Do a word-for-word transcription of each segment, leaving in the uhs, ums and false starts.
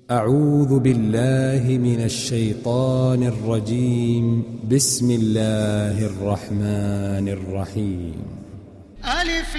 أعوذ بالله من الشيطان الرجيم. بسم الله الرحمن الرحيم. ألف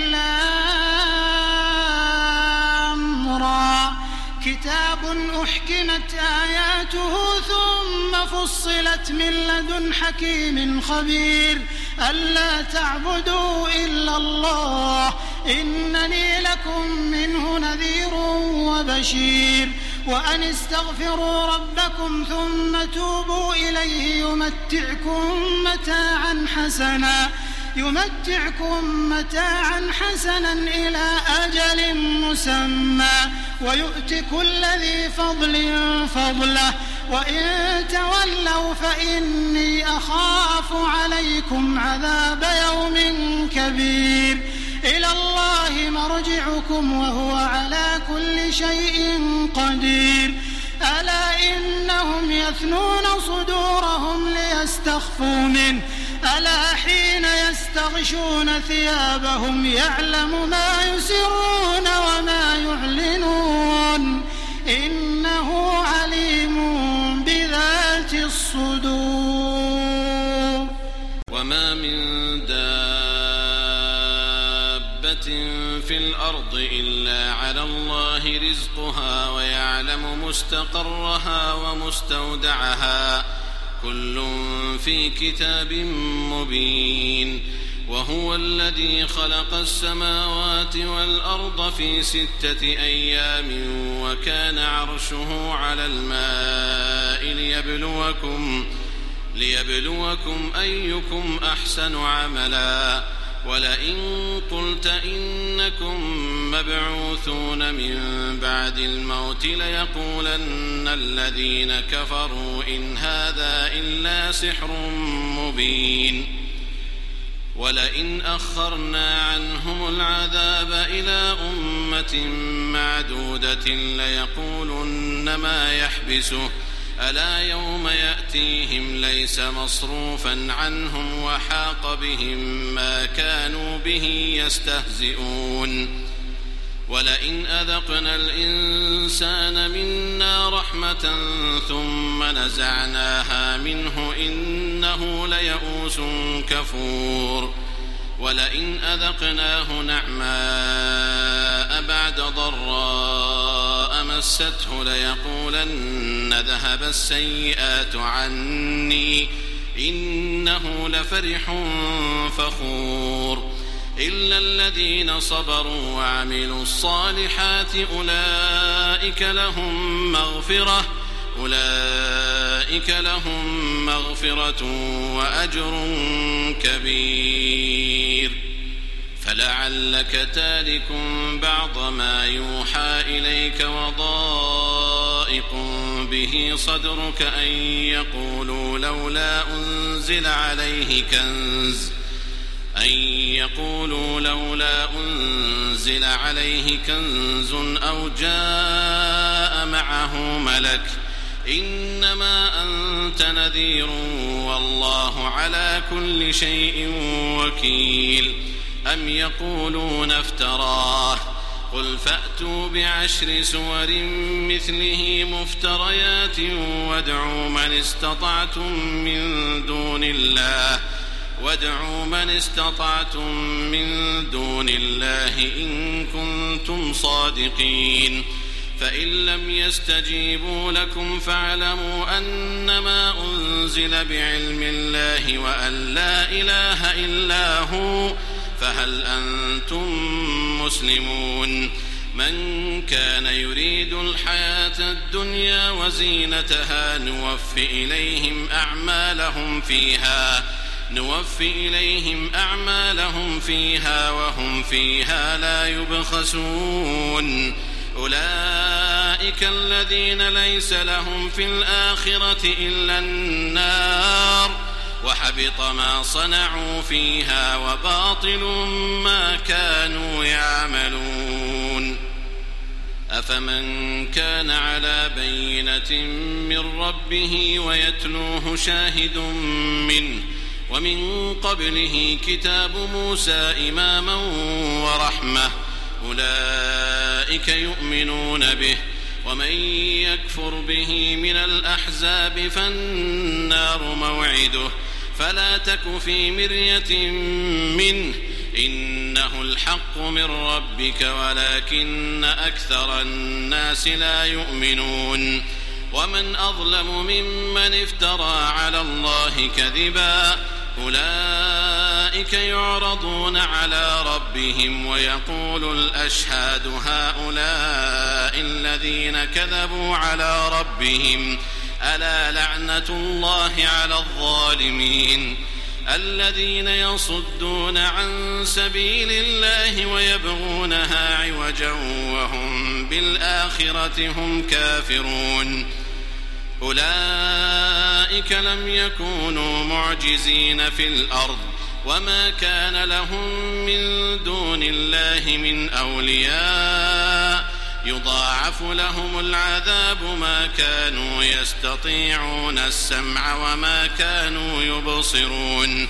لام را كتاب أحكمت آياته ثم فصلت من لدن حكيم خبير ألا تعبدوا إلا الله إنني لكم منه نذير وبشير وأن استغفروا ربكم ثم توبوا إليه يمتعكم متاعا حسنا يمتعكم متاعا حسنا إلى أجل مسمى ويؤت كل ذي فضل فضله وإن تولوا فإني أخاف عليكم عذاب يوم كبير إلى الله مرجعكم وهو على كل شيء قدير ألا إنهم يثنون صدورهم ليستخفوا منه ألا حين يستغشون ثيابهم يعلم ما يسرون وما يعلنون إنه عليم بذات الصدور. وما من دابة في الأرض إلا على الله رزقها ويعلم مستقرها ومستودعها كل في كتاب مبين. وهو الذي خلق السماوات والأرض في ستة أيام وكان عرشه على الماء ليبلوكم, ليبلوكم أيكم أحسن عملا ولئن قلت إنكم مبعوثون من بعد الموت ليقولن الذين كفروا إن هذا إلا سحر مبين. ولئن أخرنا عنهم العذاب إلى أمة معدودة ليقولن ما يحبسه ألا يوم يأتيهم ليس مصروفا عنهم وحاق بهم ما كانوا به يستهزئون. ولئن أذقنا الإنسان منا رحمة ثم نزعناها منه إنه ليئوس كفور. ولئن أذقناه نعماء بعد ضراء مسته ليقولن ذهب السيئات عني إنه لفرح فخور. إلا الذين صبروا وعملوا الصالحات أولئك لهم مغفرة أولئك لهم مغفرة وأجر كبير. فلعلك تارك بعض ما يوحى إليك وضائق به صدرك أن يقولوا لولا أنزل عليه كنز أن يقولوا لولا أنزل عليه كنز أو جاء معه ملك إنما أنت نذير والله على كل شيء وكيل. أم يقولون افتراه قل فأتوا بعشر سور مثله مفتريات وادعوا من استطعتم من دون الله وادعوا من استطعتم من دون الله إن كنتم صادقين. فإن لم يستجيبوا لكم فاعلموا أنما أنزل بعلم الله وأن لا إله إلا هو فهل أنتم مسلمون. من كان يريد الحياة الدنيا وزينتها نوفي إليهم أعمالهم فيها نوفي إليهم أعمالهم فيها وهم فيها لا يبخسون. أولئك الذين ليس لهم في الآخرة إلا النار وحبط ما صنعوا فيها وباطل ما كانوا يعملون. أفمن كان على بينة من ربه ويتلوه شاهد منه ومن قبله كتاب موسى إماما ورحمة أولئك يؤمنون به ومن يكفر به من الأحزاب فالنار موعده فلا تك في مرية منه إنه الحق من ربك ولكن أكثر الناس لا يؤمنون ومن أظلم ممن افترى على الله كذبا أولئك يعرضون على ربهم ويقول الأشهاد هؤلاء الذين كذبوا على ربهم ألا لعنة الله على الظالمين الذين يصدون عن سبيل الله ويبغونها عوجا وهم بالآخرة هم كافرون أولئك لم يكونوا معجزين في الأرض وما كان لهم من دون الله من أولياء يضاعف لهم العذاب ما كانوا يستطيعون السمع وما كانوا يبصرون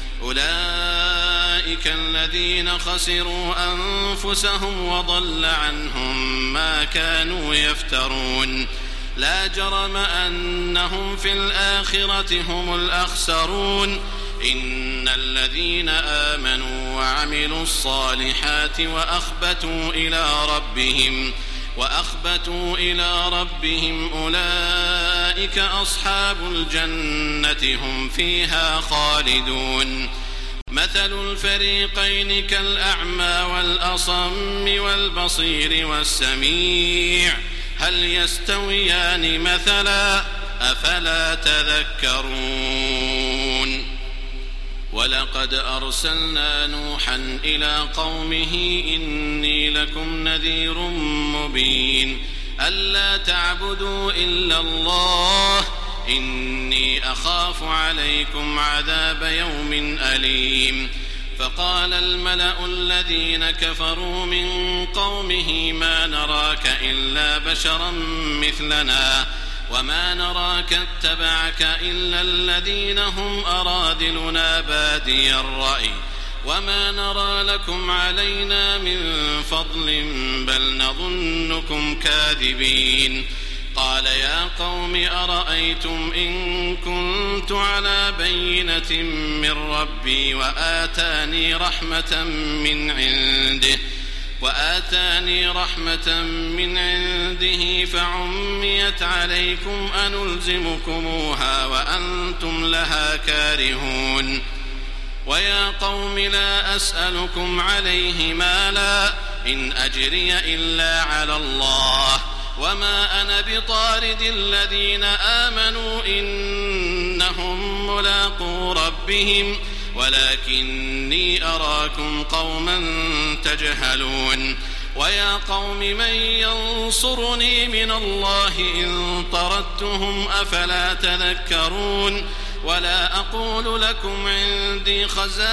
أولئك الذين خسروا أنفسهم وضل عنهم ما كانوا يفترون لا جرم أنهم في الآخرة هم الأخسرون إن الذين آمنوا وعملوا الصالحات وأخبتوا إلى ربهم وأخبتوا إلى ربهم أولئك أصحاب الجنة هم فيها خالدون مثل الفريقين كالأعمى والأصم والبصير والسميع هل يستويان مثلا أفلا تذكرون ولقد أرسلنا نوحا إلى قومه إني لكم نذير مبين ألا تعبدوا إلا الله إني أخاف عليكم عذاب يوم أليم فقال الملأ الذين كفروا من قومه ما نراك إلا بشرا مثلنا وما نراك اتبعك إلا الذين هم أراذلنا بادي الرأي وما نرى لكم علينا من فضل بل نظنكم كاذبين قال يا قوم أرأيتم إن كنت على بينة من ربي وآتاني رحمة من عنده وآتاني رحمة من عنده فعميت عليكم أنلزمكموها وأنتم لها كارهون ويا قوم لا أسألكم عليه مالا إن أجري إلا على الله وما أنا بطارد الذين آمنوا إنهم ملاقو ربهم ولكني أراكم قوما تجهلون ويا قوم من ينصرني من الله إن طردتهم أفلا تذكرون ولا أقول لكم عندي خزائن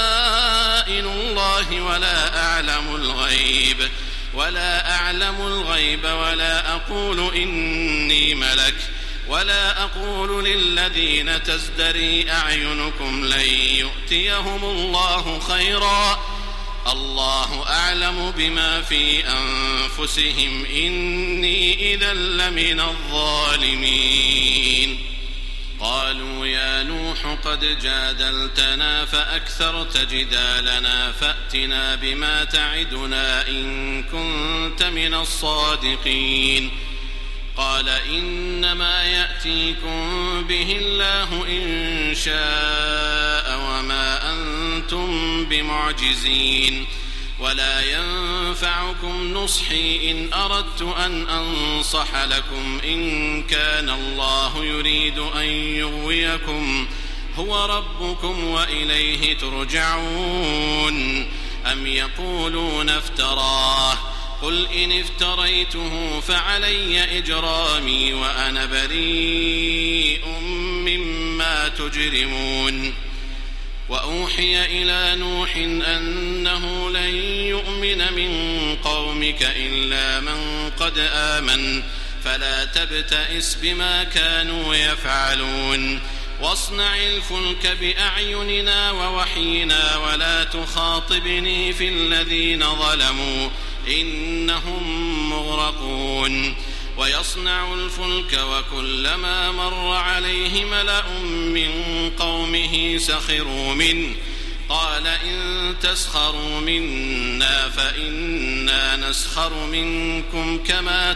الله ولا أعلم الغيب ولا أعلم الغيب ولا أقول إني ملك ولا أقول للذين تزدري أعينكم لن يؤتيهم الله خيرا الله أعلم بما في أنفسهم إني إذا لمن الظالمين قالوا يا نوح قد جادلتنا فأكثرت جدالنا فأتنا بما تعدنا إن كنت من الصادقين قال إنما يأتيكم به الله إن شاء وما أنتم بمعجزين ولا ينفعكم نصحي إن أردت أن أنصح لكم إن كان الله يريد أن يغويكم هو ربكم وإليه ترجعون أم يقولون افتراه قل إن افتريته فعلي إجرامي وأنا بريء مما تجرمون وأوحي إلى نوح أنه لن يؤمن من قومك إلا من قد آمن فلا تبتئس بما كانوا يفعلون واصنع الفلك بأعيننا ووحينا ولا تخاطبني في الذين ظلموا إنهم مغرقون ويصنع الفلك وكلما مر عليه ملأ من قومه سخروا منه قال إن تسخروا منا فإنا نسخر منكم كما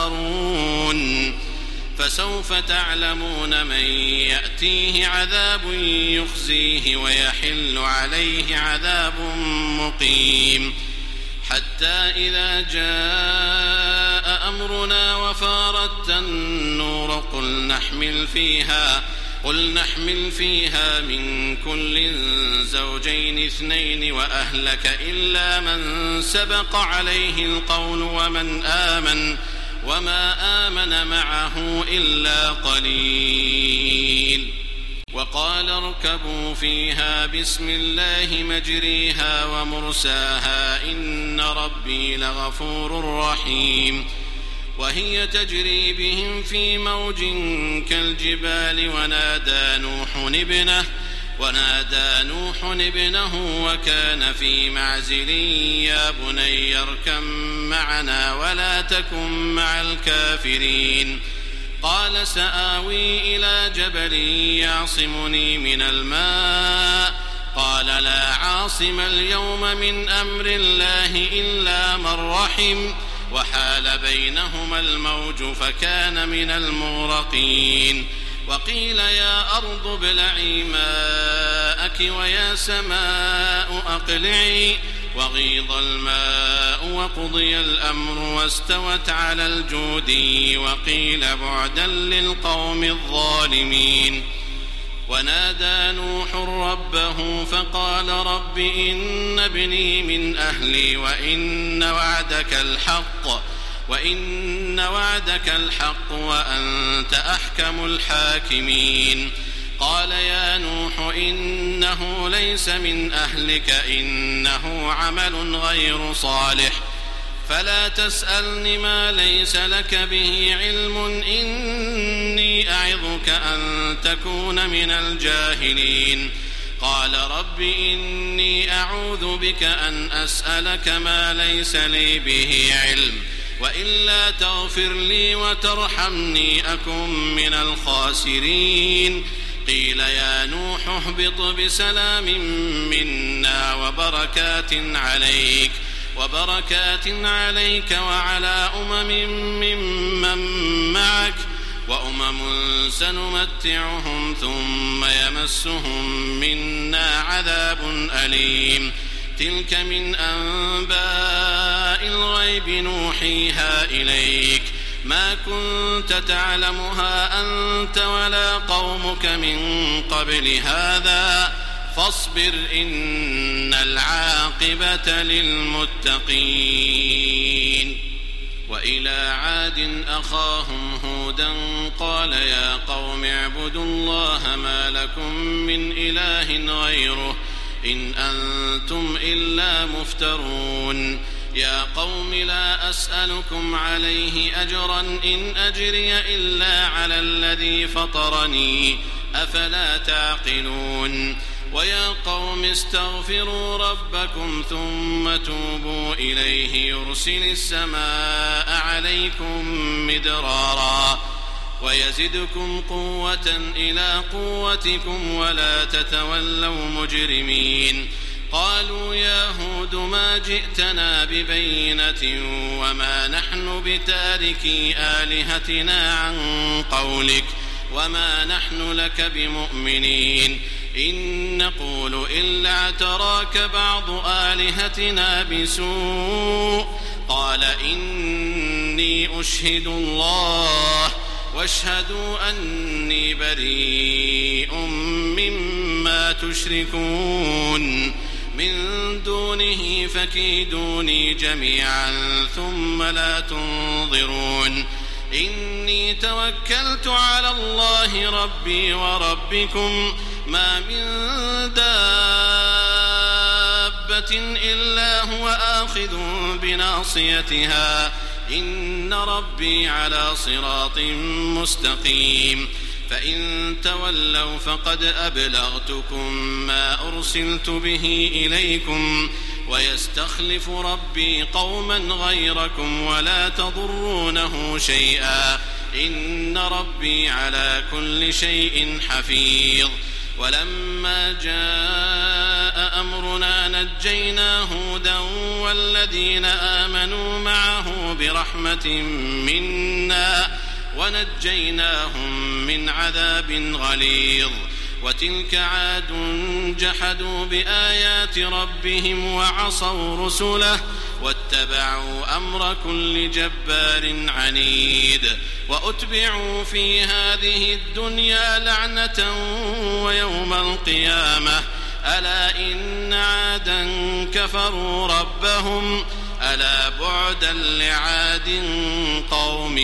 تسخرون فسوف تعلمون من يأتيه عذاب يخزيه ويحل عليه عذاب مقيم حتى إذا جاء أمرنا وفارت النور قل نحمل فيها قل نحمل فيها من كل زوجين اثنين وأهلك إلا من سبق عليه القول ومن آمن وما آمن معه إلا قليل وقال اركبوا فيها بسم الله مجريها ومرساها إن ربي لغفور رحيم وهي تجري بهم في موج كالجبال ونادى نوح ابنه ونادى نوح ابنه وكان في معزل يا بني اركب معنا ولا تكن مع الكافرين قال سآوي إلى جبل يعصمني من الماء قال لا عاصم اليوم من أمر الله إلا من رحم وحال بينهما الموج فكان من المغرقين وقيل يا أرض ابلعي ماءك ويا سماء أقلعي وغيض الماء وقضي الأمر واستوت على الجودي وقيل بعدا للقوم الظالمين ونادى نوح ربه فقال رب إن ابني من أهلي وإن وعدك الحق وإن وعدك الحق وأنت أحكم الحاكمين قال يا نوح إنه ليس من أهلك إنه عمل غير صالح فلا تسألني ما ليس لك به علم إني أعظك أن تكون من الجاهلين قال رب إني أعوذ بك أن أسألك ما ليس لي به علم وإلا تغفر لي وترحمني أكن من الخاسرين قيل يا نوح اهبط بسلام منا وبركات عليك وبركات عليك وعلى أمم ممن معك وأمم سنمتعهم ثم يمسهم منا عذاب أليم تلك من أنباء الغيب نوحيها إليك ما كنت تعلمها أنت ولا قومك من قبل هذا فاصبر إن العاقبة للمتقين وإلى عاد أخاهم هودا قال يا قوم اعبدوا الله ما لكم من إله غيره إن أنتم إلا مفترون يا قوم لا أسألكم عليه أجرا إن أجري إلا على الذي فطرني أفلا تعقلون ويا قوم استغفروا ربكم ثم توبوا إليه يرسل السماء عليكم مدرارا ويزدكم قوة إلى قوتكم ولا تتولوا مجرمين قالوا يا هود ما جئتنا ببينة وما نحن بتاركي آلهتنا عن قولك وما نحن لك بمؤمنين إن نقول إلا اعتراك بعض آلهتنا بسوء قال إني أشهد الله واشهدوا أني بريء مما تشركون من دونه فكيدوني جميعا ثم لا تنظرون إني توكلت على الله ربي وربكم ما من دابة إلا هو آخذ بناصيتها إن ربي على صراط مستقيم فإن تولوا فقد أبلغتكم ما أرسلت به إليكم ويستخلف ربي قوما غيركم ولا تضرونه شيئا إن ربي على كل شيء حفيظ. ولما جاء أمرنا نجينا هودا والذين آمنوا معه برحمة منا ونجيناهم من عذاب غليظ. وتلك عاد جحدوا بآيات ربهم وعصوا رسله واتبعوا أمر كل جبار عنيد. وأتبعوا في هذه الدنيا لعنة ويوم القيامة ألا إن عادا كفروا ربهم ألا بعدا لعاد قوم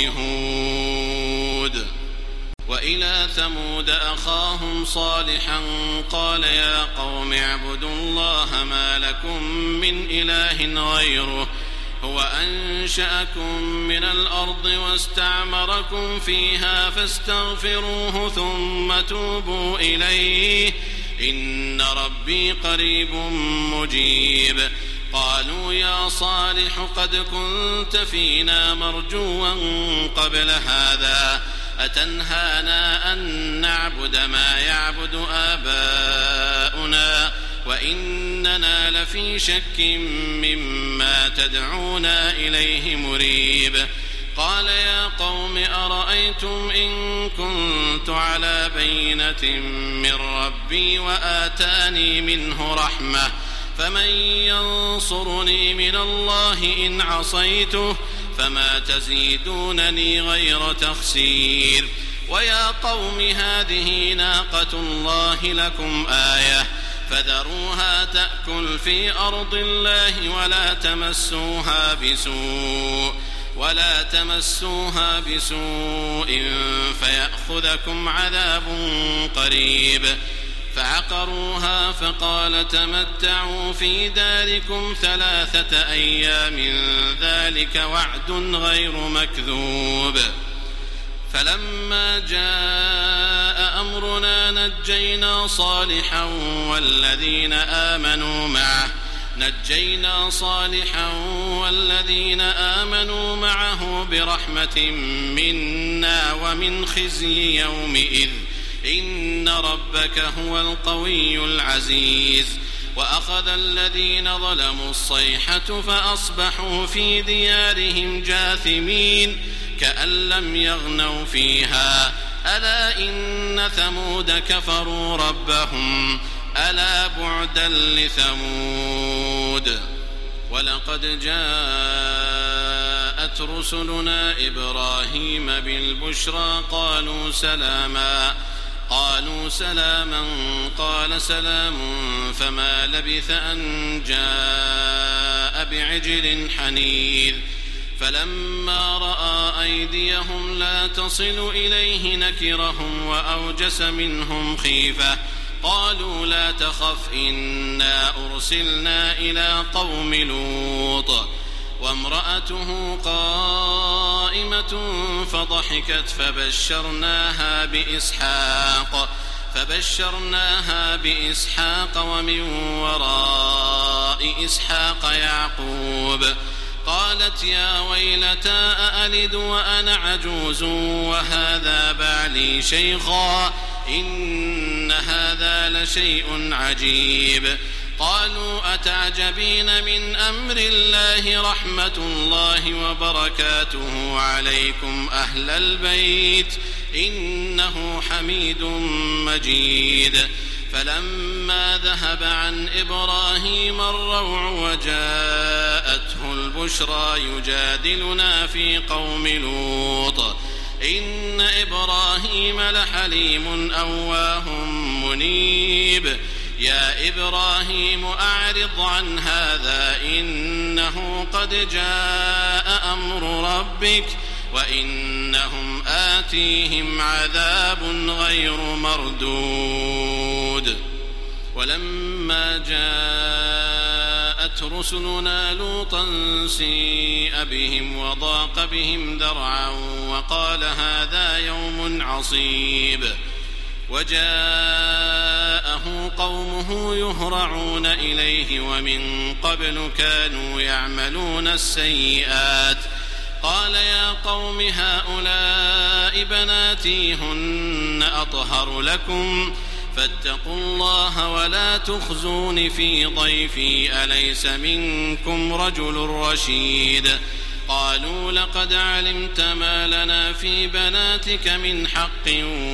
هود. وإلى ثمود أخاهم صالحا قال يا قوم اعبدوا الله ما لكم من إله غيره هو أنشأكم من الأرض واستعمركم فيها فاستغفروه ثم توبوا إليه إن ربي قريب مجيب. قالوا يا صالح قد كنت فينا مرجوا قبل هذا أتنهانا أن نعبد ما يعبد آباؤنا وإننا لفي شك مما تدعونا إليه مريب. قال يا قوم أرأيتم إن كنت على بينة من ربي وآتاني منه رحمة فمن ينصرني من الله إن عصيته فما تزيدونني غير تخسير. ويا قوم هذه ناقة الله لكم آية فذروها تأكل في أرض الله ولا تمسوها بسوء ولا تمسوها بسوء فيأخذكم عذاب قريب. فعقروها فقال تمتعوا في داركم ثلاثة أيام ذلك وعد غير مكذوب. فلما جاء أمرنا نجينا صالحا والذين آمنوا معه نجينا صالحا والذين آمنوا معه برحمة منا ومن خزي يومئذ إن ربك هو القوي العزيز. وأخذ الذين ظلموا الصيحة فأصبحوا في ديارهم جاثمين كأن لم يغنوا فيها ألا إن ثمود كفروا ربهم ألا بعدا لثمود. ولقد جاءت رسلنا إبراهيم بالبشرى قالوا سلاما قالوا سلاما قال سلام فما لبث أن جاء بعجل حنيذ. فلما رأى أيديهم لا تصل إليه نكرهم وأوجس منهم خيفة قالوا لا تخف إنا أرسلنا إلى قوم لوط وامرأته قائمة فضحكت فبشرناها بإسحاق فبشرناها بإسحاق ومن وراء إسحاق يعقوب. قالت يا ويلتى أألد وأنا عجوز وهذا بعلي شيخا إن هذا لشيء عجيب. قالوا أتعجبين من أمر الله رحمة الله وبركاته عليكم أهل البيت إنه حميد مجيد. فلما ذهب عن إبراهيم الروع وجاءته البشرى يجادلنا في قوم لوط إن إبراهيم لحليم أواه منيب. يا إبراهيم أعرض عن هذا إنه قد جاء أمر ربك وإنهم آتيهم عذاب غير مردود. ولما جاءت رسلنا لوطا سيء بهم وضاق بهم ذرعا وقال هذا يوم عصيب. وجاءه أتاه قومه يهرعون إليه ومن قبل كانوا يعملون السيئات قال يا قوم هؤلاء بناتي هن أطهر لكم فاتقوا الله ولا تخزون في ضيفي أليس منكم رجل رشيد قالوا لقد علمت ما لنا في بناتك من حق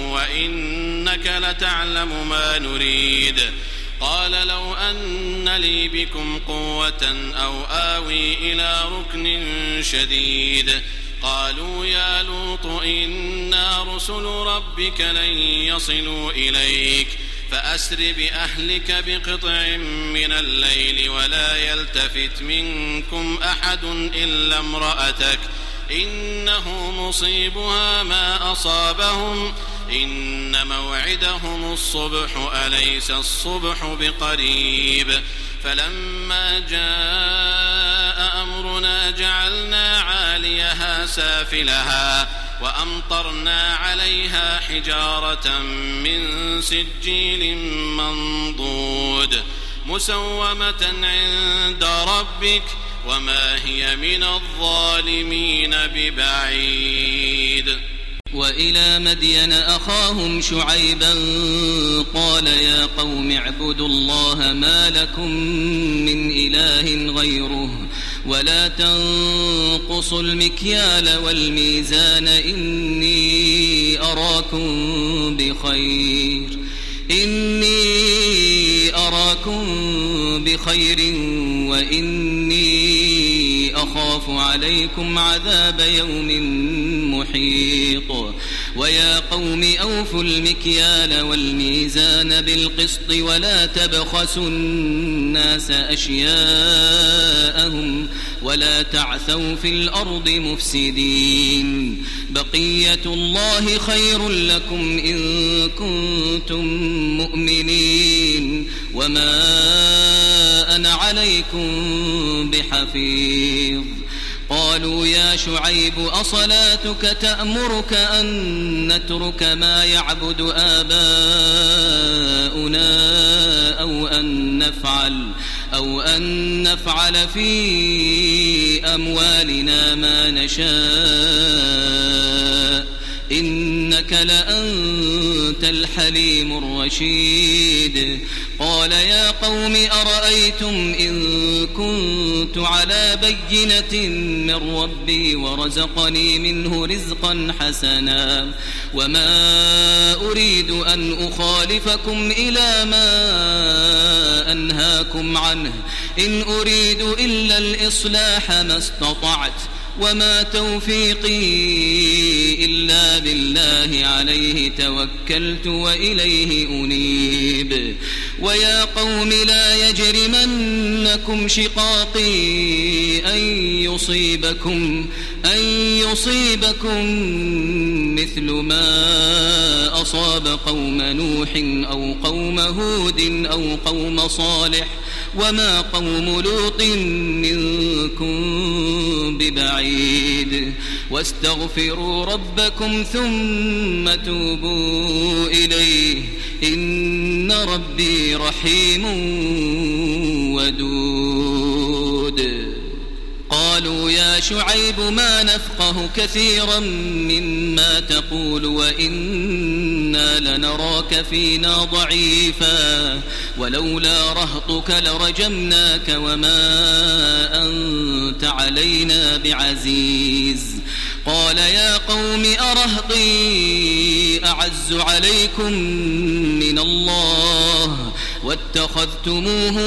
وإنك لتعلم ما نريد قال لو أن لي بكم قوة أو آوي إلى ركن شديد قالوا يا لوط إنا رسل ربك لن يصلوا إليك فأسر بأهلك بقطع من الليل ولا يلتفت منكم أحد إلا امرأتك إنه مصيبها ما أصابهم إن موعدهم الصبح أليس الصبح بقريب فلما جاء أمرنا جعلنا عاليها سافلها وأمطرنا عليها حجارة من سجيل منضود مسومة عند ربك وما هي من الظالمين ببعيد وإلى مدين أخاهم شعيبا قال يا قوم اعبدوا الله ما لكم من إله غيره ولا تنقصوا المكيال والميزان إني أراكم بخير إني أراكم بخير وإني أخاف عليكم عذاب يوم محيط ويا قوم أوفوا المكيال والميزان بالقسط ولا تبخسوا الناس أشياءهم ولا تعثوا في الأرض مفسدين بقية الله خير لكم إن كنتم مؤمنين وما أنا عليكم بحفيظ قالوا يا شعيب أصلاتك تأمرك أن نترك ما يعبد آباؤنا أو أن نفعل أو أن نفعل في أموالنا ما نشاء إنك لأنت الحليم الرشيد قال يا قوم أرأيتم إن كنت على بينة من ربي ورزقني منه رزقا حسنا وما أريد أن أخالفكم إلى ما أنهاكم عنه إن أريد إلا الإصلاح ما استطعت وما توفيقي إلا بالله عليه توكلت وإليه أنيب ويا قوم لا يجرمنكم شقاقي أن يصيبكم أن يصيبكم مثل ما أصاب قوم نوح أو قوم هود أو قوم صالح وما قوم لوط منكم ببعيد واستغفروا ربكم ثم توبوا إليه إن ربي رحيم ودود قالوا يا شعيب ما نفقه كثيرا مما تقول وإنا لنراك فينا ضعيفا ولولا رهطك لرجمناك وما أنت علينا بعزيز قال يا قوم أرهطي أعز عليكم من الله واتخذتموه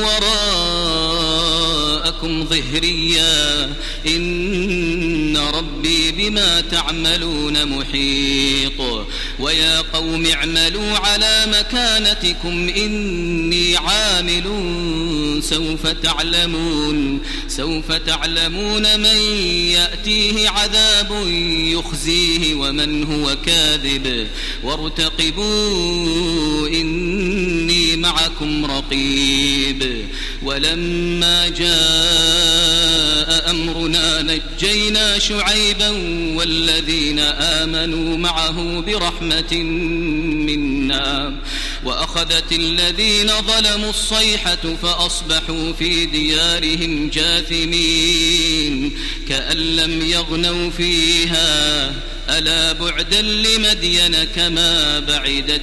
وراءكم ظهريا إن ربي بما تعملون محيط ويا قوم اعملوا على مكانتكم إني عامل سوف تعلمون سوف تعلمون من يأتيه عذاب يخزيه ومن هو كاذب وارتقبوا إني معكم رقيب ولما جاء أمرنا نجينا شعيبا والذين آمنوا معه برحمة منا وأخذت الذين ظلموا الصيحة فأصبحوا في ديارهم جاثمين كأن لم يغنوا فيها ألا بعدا لمدين كما بعدت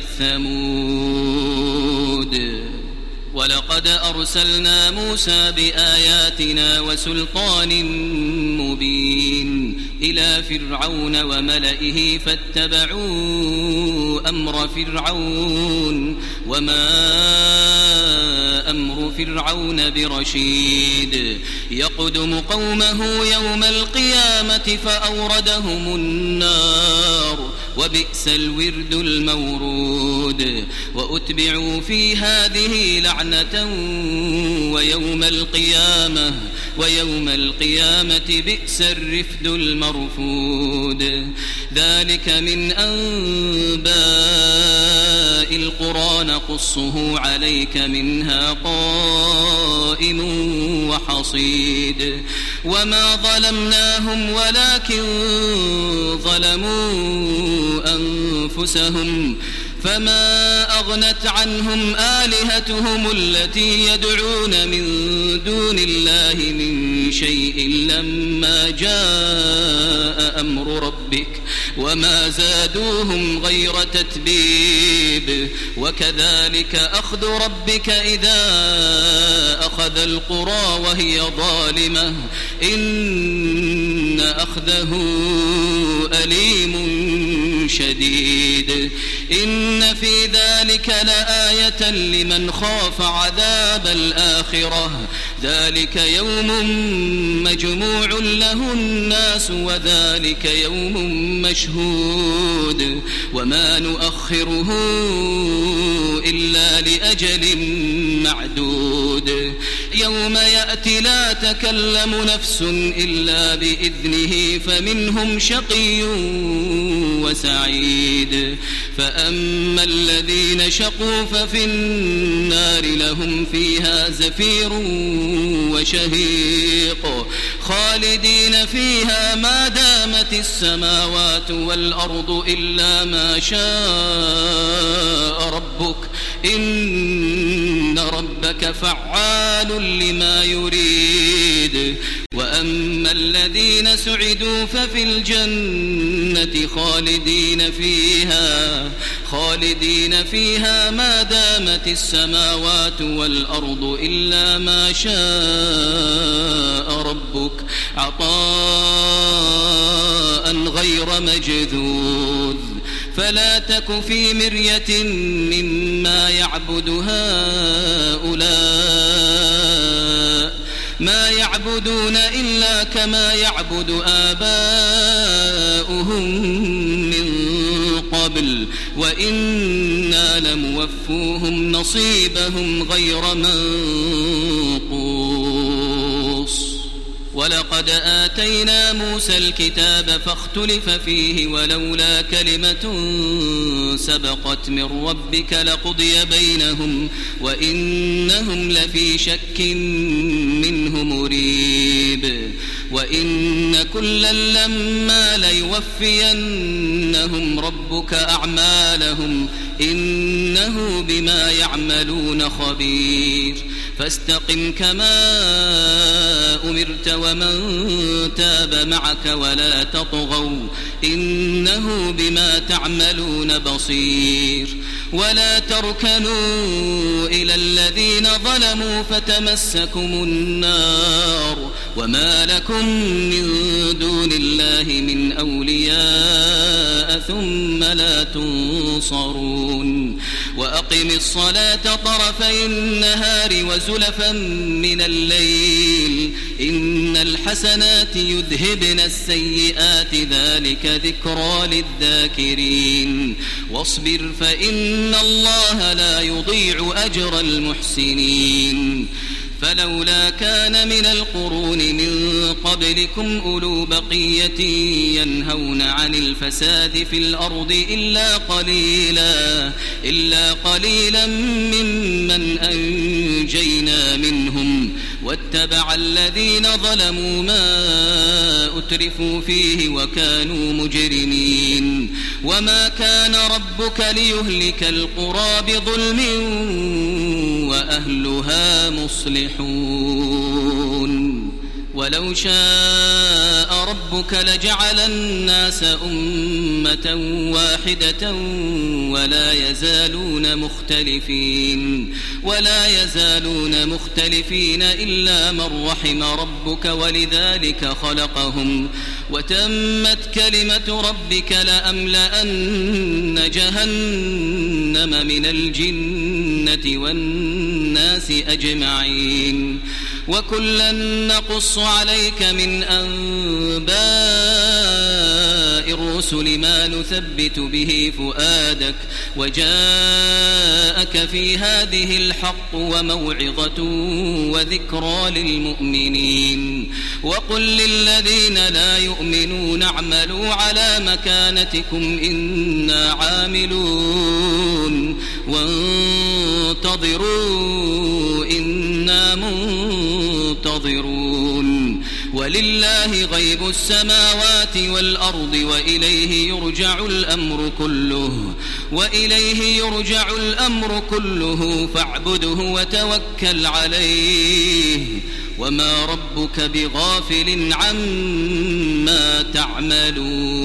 ثمود ولقد أرسلنا موسى بآياتنا وسلطان مبين إلى فرعون وملئه فاتبعوا أمر فرعون وما أمر فرعون برشيد يقدم قومه يوم القيامة فأوردهم النار وبئس الورد المورود وأتبعوا في هذه لعنة ويوم القيامة ويوم القيامة بئس الرفد المرفود ذلك من أنباء القرى نقصه عليك منها قائم وحصيد وما ظلمناهم ولكن ظلموا أنفسهم فما أغنت عنهم آلهتهم التي يدعون من دون الله من شيء لما جاء أمر ربك وما زادوهم غير تتبيب وكذلك أخذ ربك إذا أخذ القرى وهي ظالمة إن أخذه أليم شديد إن في ذلك لآية لمن خاف عذاب الآخرة ذلك يوم مجموع له الناس وذلك يوم مشهود وما نؤخره إلا لأجل معدود يوم يأتي لا تكلم نفس إلا بإذنه فمنهم شقي وسعيد فأما الذين شقوا ففي النار لهم فيها زفير وشهيق خالدين فيها ما دامت السماوات والأرض إلا ما شاء ربك إن ربك فعال لما يريد وأما الذين سعدوا ففي الجنة خالدين فيها خالدين فيها ما دامت السماوات والأرض إلا ما شاء ربك عطاء غير مجذوذ فلا تك في مرية مما يعبد هؤلاء ما يعبدون إلا كما يعبد آباؤهم من قبل وإنا لموفوهم نصيبهم غير منقوص ولقد آتينا موسى الكتاب فاختلف فيه ولولا كلمة سبقت من ربك لقضي بينهم وإنهم لفي شك منه مريب وإن كلا لما ليوفينهم ربك أعمالهم إنه بما يعملون خبير فاستقم كما أمرت ومن تاب معك ولا تطغوا إنه بما تعملون بصير ولا تركنوا إلى الذين ظلموا فتمسكم النار وما لكم من دون الله من أولياء ثم لا تنصرون وأقم الصلاة طرفي النهار وزلفا من الليل إن الحسنات يذهبن السيئات ذلك ذكرى للذاكرين واصبر فإن الله لا يضيع أجر المحسنين فلولا كان من القرون من قبلكم أولو بقية ينهون عن الفساد في الأرض إلا قليلا إلا قليلا ممن أنجينا منهم واتبع الذين ظلموا ما أترفوا فيه وكانوا مجرمين وما كان ربك ليهلك القرى بظلم وأهلها مصلحون ولو شاء ربك لجعل الناس أمة واحدة ولا يزالون مختلفين ولا يزالون مختلفين إلا من رحم ربك ولذلك خلقهم وتمت كلمة ربك لأملأن جهنم من الجنة والناس أجمعين وكلا نقص عليك من أنباء الرسل ما نثبت به فؤادك وجاءك في هذه الحق وموعظة وذكرى للمؤمنين وقل للذين لا يؤمنون اعملوا على مكانتكم إنا عاملون وانتظروا إنا منتظرون ولله غيب السماوات والأرض وإليه يرجع الأمر كله وإليه يرجع الأمر كله فاعبده وتوكل عليه وما ربك بغافل عما تعملون